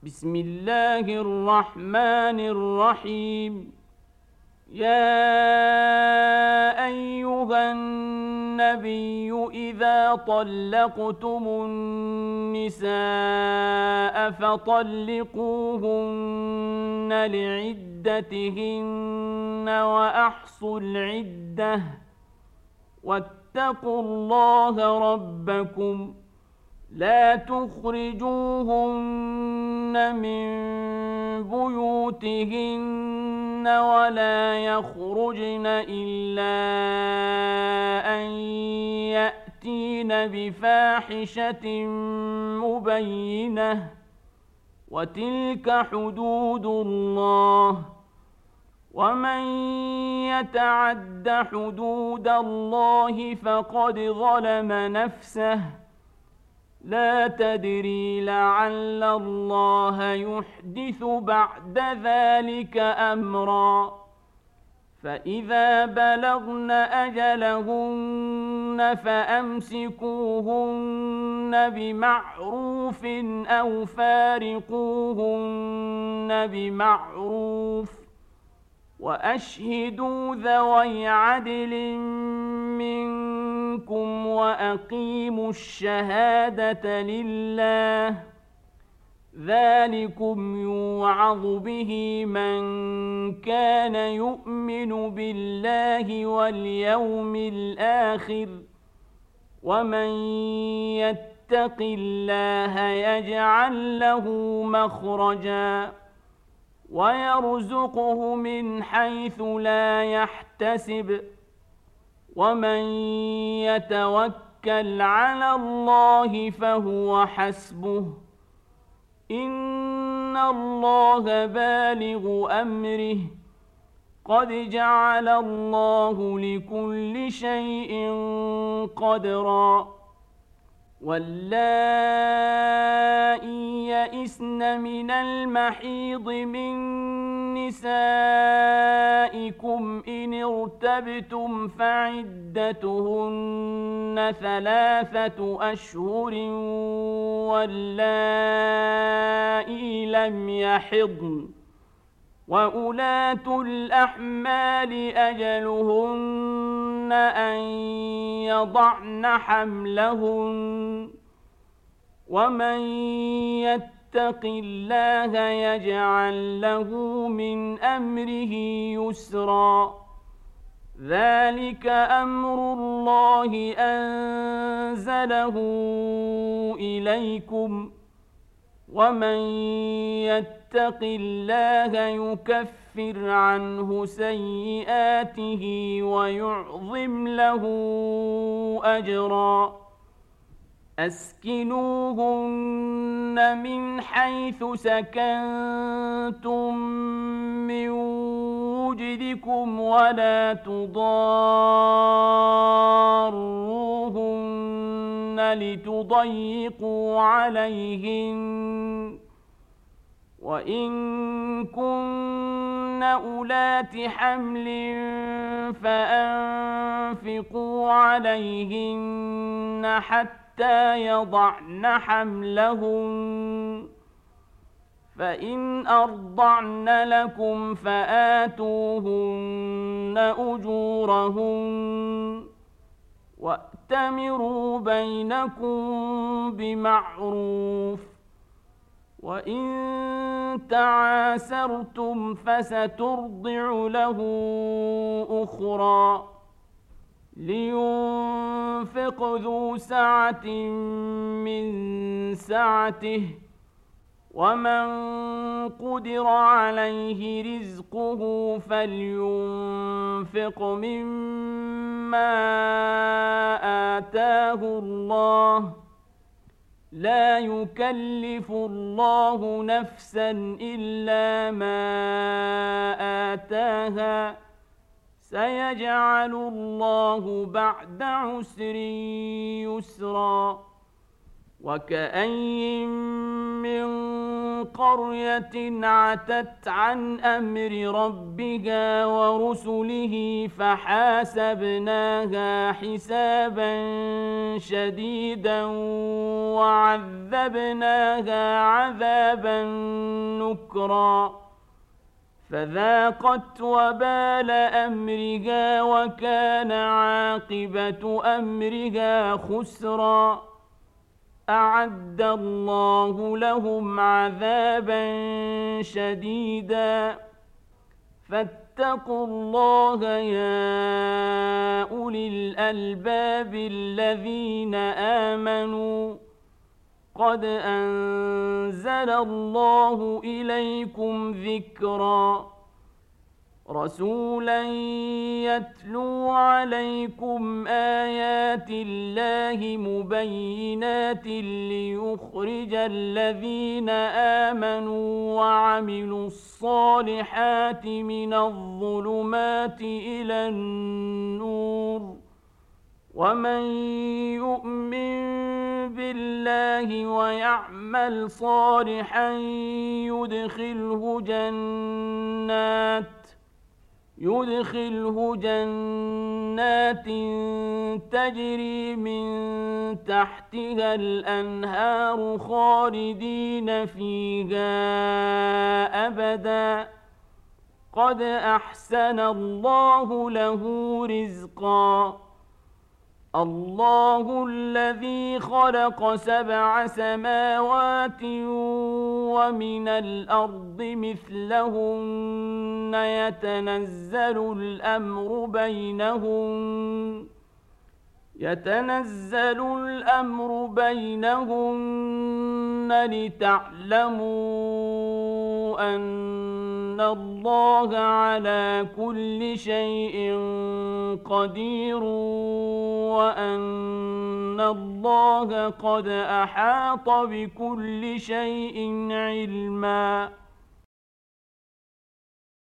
بسم الله الرحمن الرحيم. يا أيها النبي إذا طلقتم النساء فطلقوهن لعدتهن وأحصوا العدة واتقوا الله ربكم لا تخرجوهن من بيوتهن ولا يخرجن إلا أن يأتين بفاحشة مبينة وتلك حدود الله ومن يتعد حدود الله فقد ظلم نفسه لا تدري لعل الله يحدث بعد ذلك أمرا فإذا بلغن أجلهن فأمسكوهن بمعروف أو فارقوهن بمعروف وأشهدوا ذوي عدل منكم وأقيموا الشهادة لله ذلكم يوعظ به من كان يؤمن بالله واليوم الآخر ومن يتق الله يجعل له مخرجا ويرزقه من حيث لا يحتسب ومن يتوكل على الله فهو حسبه إن الله بالغ أمره قد جعل الله لكل شيء قدرا واللائي يئسن من المحيض من نسائكم إن ارتبتم فعدتهن 3 أشهر واللائي لم يحضن وأولاة الأحمال أجلهن أن يضعن حملهن ومن يتق الله يجعل له من أمره يسرا ذلك أمر الله أنزله إليكم ومن يتق الله يكفر عنه سيئاته ويعظم له أجرا أسكنوهن من حيث سكنتم من وجدكم ولا تضاروهن لتضيقوا عليهن وإن كن أولات حمل فأنفقوا عليهن حتى يضعن حملهن فإن أرضعن لكم فآتوهن أجورهن وأتمروا بينكم بمعروف وإن تعاسرتم فسترضع له أخرى لينفق ذو سعة من سعته ومن قدر عليه رزقه فلينفق مما آتاه الله لا يكلف الله نفسا إلا ما آتاها سيجعل الله بعد عسر يسرا وكأين من قرية عتت عن أمر ربها ورسله فحاسبناها حسابا شديدا وعذبناها عذابا نكرا فذاقت وبال أمرها وكان عاقبة أمرها خسرا أعد الله لهم عذابا شديدا فاتقوا الله يا أولي الألباب الذين آمنوا قد أنزل الله إليكم ذكرا رسولا يتلو عليكم آيات الله مبينات ليخرج الذين آمنوا وعملوا الصالحات من الظلمات إلى النور ومن يؤمن بالله ويعمل صالحا يدخله جنات تجري من تحتها الأنهار خالدين فيها أبدا قد أحسن الله له رزقا الله الذي خلق 7 سماوات ومن الأرض مثلهن يتنزل الأمر بينهن لتعلموا أن الله على كل شيء قدير وأن الله قد أحاط بكل شيء علما